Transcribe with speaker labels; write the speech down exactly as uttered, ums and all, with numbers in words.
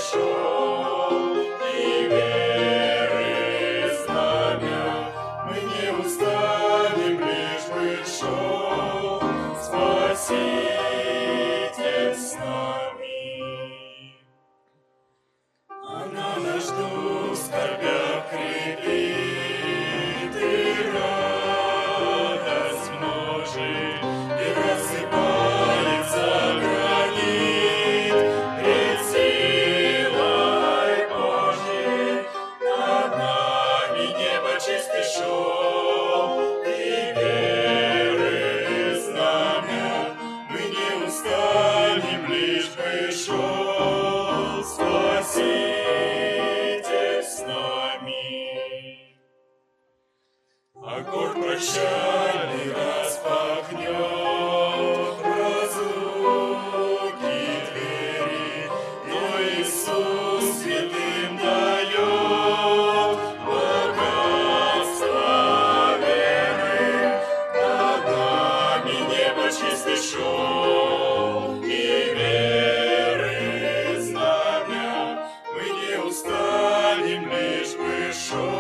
Speaker 1: пришел, и веры знамя, мы не устанем, лишь бы шел Спаситель с нами. Она нас ждет, в скорбях крепит, и радость множит, и рассыпается гранит пред силой Божьей. Над нами небо чистый шел, и веры знамя, мы не устанем, лишь бы шел Спаситель с нами. Аккорд прощальный распахнет разлуки двери, но Иисус святым дает богатство веры. Над нами небо чистый шел, и веры знамя, мы не устанем, лишь бы шел